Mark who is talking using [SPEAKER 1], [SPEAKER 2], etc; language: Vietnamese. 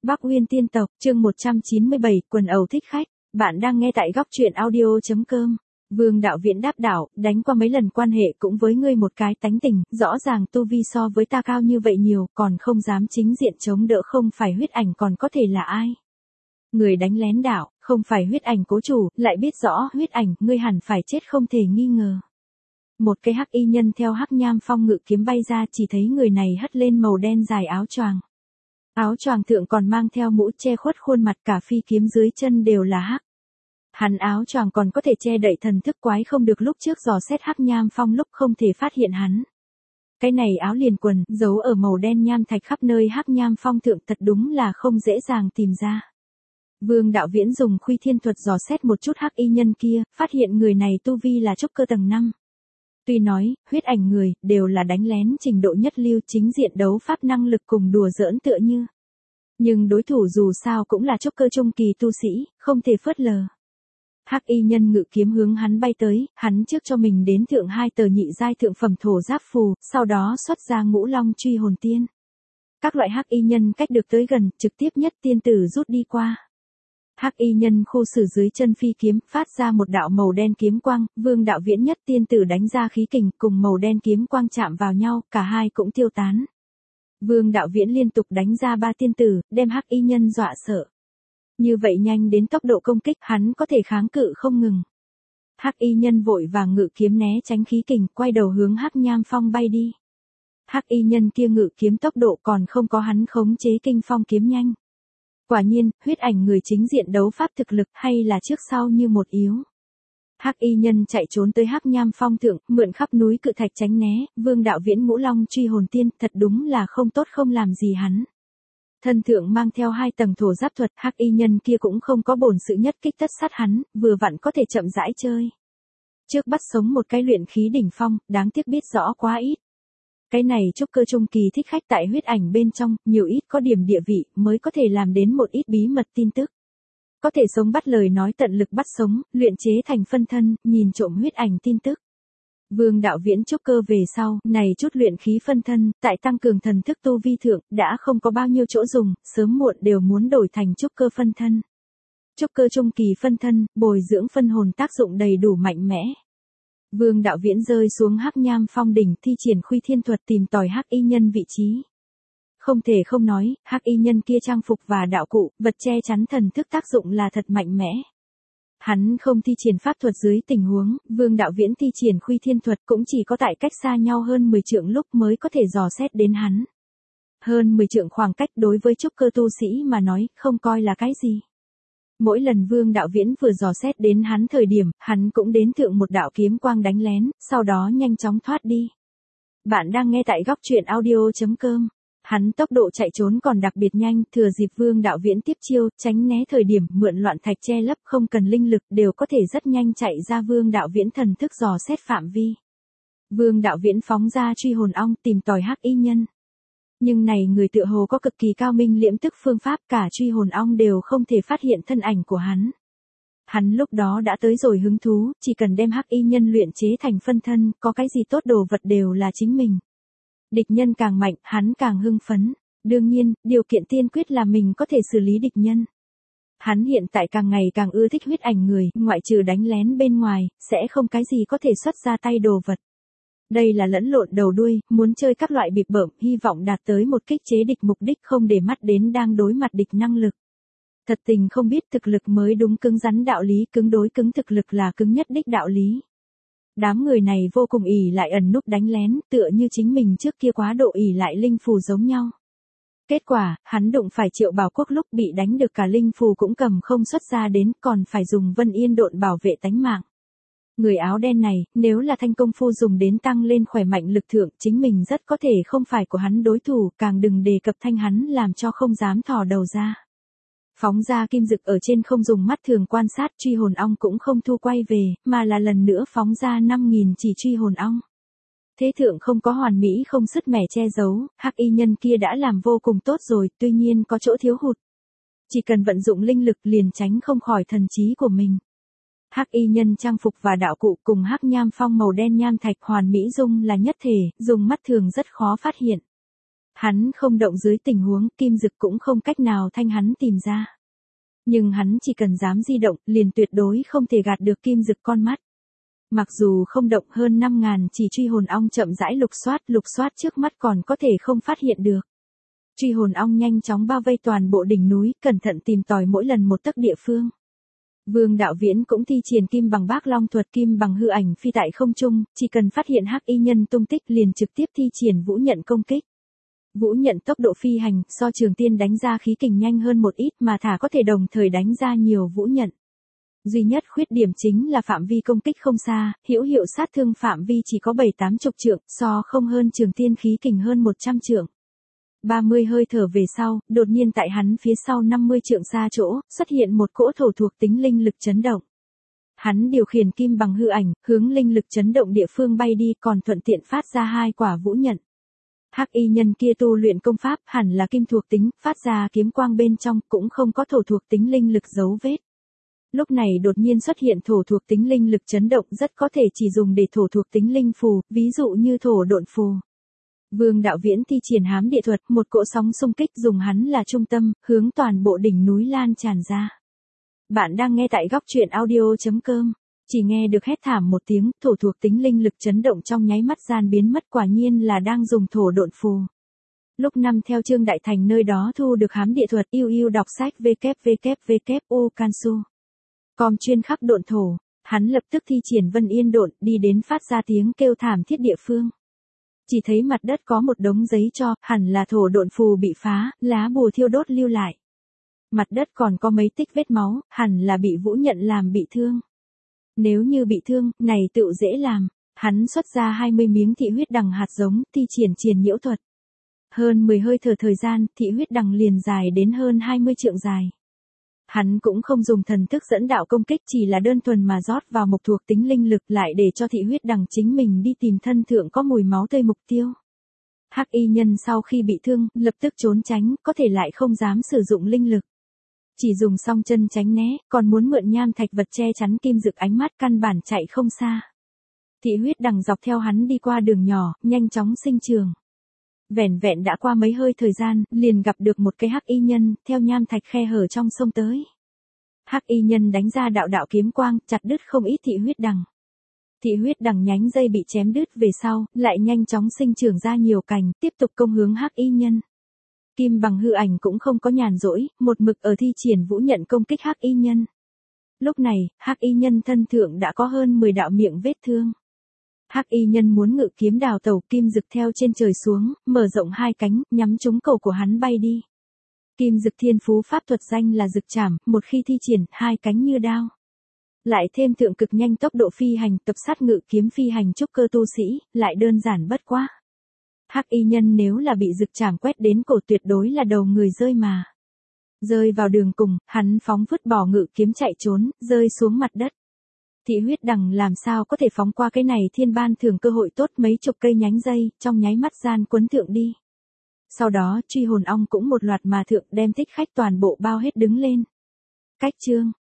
[SPEAKER 1] Bắc Uyên tiên tộc, chương 197, quần ẩu thích khách. Bạn đang nghe tại góc truyện audio.com. Vương Đạo Viễn đáp đảo, đánh qua mấy lần quan hệ cũng với ngươi một cái tánh tình, rõ ràng tu vi so với ta cao như vậy nhiều, còn không dám chính diện chống đỡ, không phải huyết ảnh còn có thể là ai? Người đánh lén đảo, không phải huyết ảnh cố chủ, lại biết rõ huyết ảnh, ngươi hẳn phải chết không thể nghi ngờ. Một cái hắc y nhân theo hắc nham phong ngự kiếm bay ra, chỉ thấy người này hất lên màu đen dài áo choàng. Áo choàng thượng còn mang theo mũ che khuất khuôn mặt, cả phi kiếm dưới chân đều là hắc. Hắn áo choàng còn có thể che đậy thần thức quái không được lúc trước dò xét hắc nham phong lúc không thể phát hiện hắn. Cái này áo liền quần, giấu ở màu đen nham thạch khắp nơi hắc nham phong thượng thật đúng là không dễ dàng tìm ra. Vương Đạo Viễn dùng khuy thiên thuật dò xét một chút hắc y nhân kia, phát hiện người này tu vi là trúc cơ tầng 5. Tuy nói, huyết ảnh người, đều là đánh lén trình độ nhất lưu, chính diện đấu pháp năng lực cùng đùa giỡn tựa như. Nhưng đối thủ dù sao cũng là trúc cơ trung kỳ tu sĩ, không thể phớt lờ. Hắc y nhân ngự kiếm hướng hắn bay tới, hắn trước cho mình đến thượng 2 tờ nhị giai thượng phẩm thổ giáp phù, sau đó xuất ra ngũ long truy hồn tiên. Các loại hắc y nhân cách được tới gần, trực tiếp nhất tiên tử rút đi qua. Hắc y nhân khu xử dưới chân phi kiếm, phát ra một đạo màu đen kiếm quang, Vương Đạo Viễn nhất tiên tử đánh ra khí kình, cùng màu đen kiếm quang chạm vào nhau, cả hai cũng tiêu tán. Vương Đạo Viễn liên tục đánh ra 3 tiên tử, đem hắc y nhân dọa sợ. Như vậy nhanh đến tốc độ công kích, hắn có thể kháng cự không ngừng. Hắc y nhân vội vàng ngự kiếm né tránh khí kình, quay đầu hướng hắc nham phong bay đi. Hắc y nhân kia ngự kiếm tốc độ còn không có hắn khống chế kinh phong kiếm nhanh. Quả nhiên, huyết ảnh người chính diện đấu pháp thực lực hay là trước sau như một yếu. Hắc y nhân chạy trốn tới hắc nham phong thượng, mượn khắp núi cự thạch tránh né, Vương Đạo Viễn ngũ long truy hồn tiên, thật đúng là không tốt không làm gì hắn. Thân thượng mang theo 2 tầng thổ giáp thuật, hắc y nhân kia cũng không có bổn sự nhất kích tất sát hắn, vừa vặn có thể chậm rãi chơi. Trước bắt sống một cái luyện khí đỉnh phong, đáng tiếc biết rõ quá ít. Cái này trúc cơ trung kỳ thích khách tại huyết ảnh bên trong, nhiều ít có điểm địa vị, mới có thể làm đến một ít bí mật tin tức. Có thể sống bắt lời nói tận lực bắt sống, luyện chế thành phân thân, nhìn trộm huyết ảnh tin tức. Vương Đạo Viễn trúc cơ về sau, này chút luyện khí phân thân, tại tăng cường thần thức tu vi thượng, đã không có bao nhiêu chỗ dùng, sớm muộn đều muốn đổi thành trúc cơ phân thân. Trúc cơ trung kỳ phân thân, bồi dưỡng phân hồn tác dụng đầy đủ mạnh mẽ. Vương Đạo Viễn rơi xuống hắc nham phong đỉnh, thi triển khuy thiên thuật tìm tòi hắc y nhân vị trí. Không thể không nói, hắc y nhân kia trang phục và đạo cụ, vật che chắn thần thức tác dụng là thật mạnh mẽ. Hắn không thi triển pháp thuật dưới tình huống, Vương Đạo Viễn thi triển khuy thiên thuật cũng chỉ có tại cách xa nhau hơn 10 trượng lúc mới có thể dò xét đến hắn. Hơn 10 trượng khoảng cách đối với trúc cơ tu sĩ mà nói, không coi là cái gì. Mỗi lần Vương Đạo Viễn vừa dò xét đến hắn thời điểm, hắn cũng đến thượng một đạo kiếm quang đánh lén, sau đó nhanh chóng thoát đi. Bạn đang nghe tại góc truyện audio.com. Hắn tốc độ chạy trốn còn đặc biệt nhanh, thừa dịp Vương Đạo Viễn tiếp chiêu, tránh né thời điểm, mượn loạn thạch che lấp, không cần linh lực, đều có thể rất nhanh chạy ra Vương Đạo Viễn thần thức dò xét phạm vi. Vương Đạo Viễn phóng ra truy hồn ong tìm tòi hắc y nhân. Nhưng này người tựa hồ có cực kỳ cao minh liễm tức phương pháp, cả truy hồn ong đều không thể phát hiện thân ảnh của hắn. Hắn lúc đó đã tới rồi hứng thú, chỉ cần đem hắc y nhân luyện chế thành phân thân, có cái gì tốt đồ vật đều là chính mình. Địch nhân càng mạnh, hắn càng hưng phấn. Đương nhiên, điều kiện tiên quyết là mình có thể xử lý địch nhân. Hắn hiện tại càng ngày càng ưa thích huyết ảnh người, ngoại trừ đánh lén bên ngoài, sẽ không cái gì có thể xuất ra tay đồ vật. Đây là lẫn lộn đầu đuôi, muốn chơi các loại bịp bợm, hy vọng đạt tới một kích chế địch mục đích không để mắt đến đang đối mặt địch năng lực. Thật tình không biết thực lực mới đúng cứng rắn đạo lý, cứng đối cứng thực lực là cứng nhất đích đạo lý. Đám người này vô cùng ỷ lại ẩn núp đánh lén, tựa như chính mình trước kia quá độ ỷ lại linh phù giống nhau. Kết quả, hắn đụng phải Triệu Bảo Quốc lúc bị đánh được cả linh phù cũng cầm không xuất ra đến, còn phải dùng Vân Yên độn bảo vệ tánh mạng. Người áo đen này, nếu là thanh công phu dùng đến tăng lên khỏe mạnh lực thượng, chính mình rất có thể không phải của hắn đối thủ, càng đừng đề cập thanh hắn làm cho không dám thò đầu ra. Phóng ra kim dực ở trên không dùng mắt thường quan sát, truy hồn ong cũng không thu quay về, mà là lần nữa phóng ra 5.000 chỉ truy hồn ong. Thế thượng không có hoàn mỹ không sứt mẻ che giấu, hắc y nhân kia đã làm vô cùng tốt rồi, tuy nhiên có chỗ thiếu hụt. Chỉ cần vận dụng linh lực liền tránh không khỏi thần trí của mình. Hắc y nhân trang phục và đạo cụ cùng hắc nham phong màu đen nham thạch hoàn mỹ dung là nhất thể, dùng mắt thường rất khó phát hiện. Hắn không động dưới tình huống Kim Dực cũng không cách nào thanh hắn tìm ra. Nhưng hắn chỉ cần dám di động liền tuyệt đối không thể gạt được Kim Dực con mắt. Mặc dù không động hơn 5.000 chỉ truy hồn ong chậm rãi lục soát trước mắt còn có thể không phát hiện được. Truy hồn ong nhanh chóng bao vây toàn bộ đỉnh núi, cẩn thận tìm tòi mỗi lần một tấc địa phương. Vương Đạo Viễn cũng thi triển kim bằng bác long thuật kim bằng hư ảnh phi tại không trung, chỉ cần phát hiện hắc y nhân tung tích liền trực tiếp thi triển vũ nhận công kích. Vũ nhận tốc độ phi hành so Trường Tiên đánh ra khí kình nhanh hơn một ít mà thả có thể đồng thời đánh ra nhiều vũ nhận. Duy nhất khuyết điểm chính là phạm vi công kích không xa, hữu hiệu sát thương phạm vi chỉ có 7-80 trượng, so không hơn Trường Tiên khí kình hơn 100 trượng. 30 hơi thở về sau, đột nhiên tại hắn phía sau 50 trượng xa chỗ, xuất hiện một cỗ thổ thuộc tính linh lực chấn động. Hắn điều khiển kim bằng hư ảnh, hướng linh lực chấn động địa phương bay đi còn thuận tiện phát ra 2 quả vũ nhận. Hắc y nhân kia tu luyện công pháp hẳn là kim thuộc tính, phát ra kiếm quang bên trong cũng không có thổ thuộc tính linh lực dấu vết. Lúc này đột nhiên xuất hiện thổ thuộc tính linh lực chấn động rất có thể chỉ dùng để thổ thuộc tính linh phù, ví dụ như thổ độn phù. Vương Đạo Viễn thi triển hám địa thuật, một cỗ sóng xung kích dùng hắn là trung tâm, hướng toàn bộ đỉnh núi lan tràn ra. Bạn đang nghe tại góc truyện audio.com. Chỉ nghe được hét thảm một tiếng, thổ thuộc tính linh lực chấn động trong nháy mắt gian biến mất, quả nhiên là đang dùng thổ độn phù. Lúc năm theo Trương Đại Thành nơi đó thu được hám địa thuật, yêu đọc sách www Kansu. Com chuyên khắc độn thổ, hắn lập tức thi triển Vân Yên độn đi đến phát ra tiếng kêu thảm thiết địa phương. Chỉ thấy mặt đất có một đống giấy tro, hẳn là thổ độn phù bị phá, lá bùa thiêu đốt lưu lại. Mặt đất còn có mấy tích vết máu, hẳn là bị vũ nhận làm bị thương. Nếu như bị thương, này tựu dễ làm. Hắn xuất ra 20 miếng thị huyết đằng hạt giống, thi triển triền nhiễu thuật. Hơn 10 hơi thở thời gian, thị huyết đằng liền dài đến hơn 20 trượng dài. Hắn cũng không dùng thần thức dẫn đạo công kích, chỉ là đơn thuần mà rót vào mộc thuộc tính linh lực lại để cho thị huyết đằng chính mình đi tìm thân thượng có mùi máu tươi mục tiêu. Hắc y nhân sau khi bị thương, lập tức trốn tránh, có thể lại không dám sử dụng linh lực. Chỉ dùng song chân tránh né, còn muốn mượn nham thạch vật che chắn Kim Dực ánh mắt căn bản chạy không xa. Thị huyết đằng dọc theo hắn đi qua đường nhỏ, nhanh chóng sinh trường. Vẻn vẹn đã qua mấy hơi thời gian, liền gặp được một cái hắc y nhân, theo nham thạch khe hở trong sông tới. Hắc y nhân đánh ra đạo đạo kiếm quang, chặt đứt không ít thị huyết đằng. Thị huyết đằng nhánh dây bị chém đứt về sau, lại nhanh chóng sinh trưởng ra nhiều cành, tiếp tục công hướng hắc y nhân. Kim bằng hư ảnh cũng không có nhàn rỗi, một mực ở thi triển vũ nhận công kích hắc y nhân. Lúc này, hắc y nhân thân thượng đã có hơn 10 đạo miệng vết thương. Hắc y nhân muốn ngự kiếm đào tẩu, Kim Dực theo trên trời xuống, mở rộng 2 cánh, nhắm trúng cổ của hắn bay đi. Kim Dực thiên phú pháp thuật danh là Dực Trảm, một khi thi triển, 2 cánh như đao. Lại thêm thượng cực nhanh tốc độ phi hành, tập sát ngự kiếm phi hành trúc cơ tu sĩ, lại đơn giản bất quá. Hắc y nhân nếu là bị Dực Trảm quét đến cổ tuyệt đối là đầu người rơi mà. Rơi vào đường cùng, hắn phóng vứt bỏ ngự kiếm chạy trốn, rơi xuống mặt đất. Thị huyết đằng làm sao có thể phóng qua cái này thiên ban thường cơ hội tốt, mấy chục cây nhánh dây, trong nháy mắt gian quấn thượng đi. Sau đó, truy hồn ong cũng một loạt mà thượng đem thích khách toàn bộ bao hết đứng lên. Cách chương.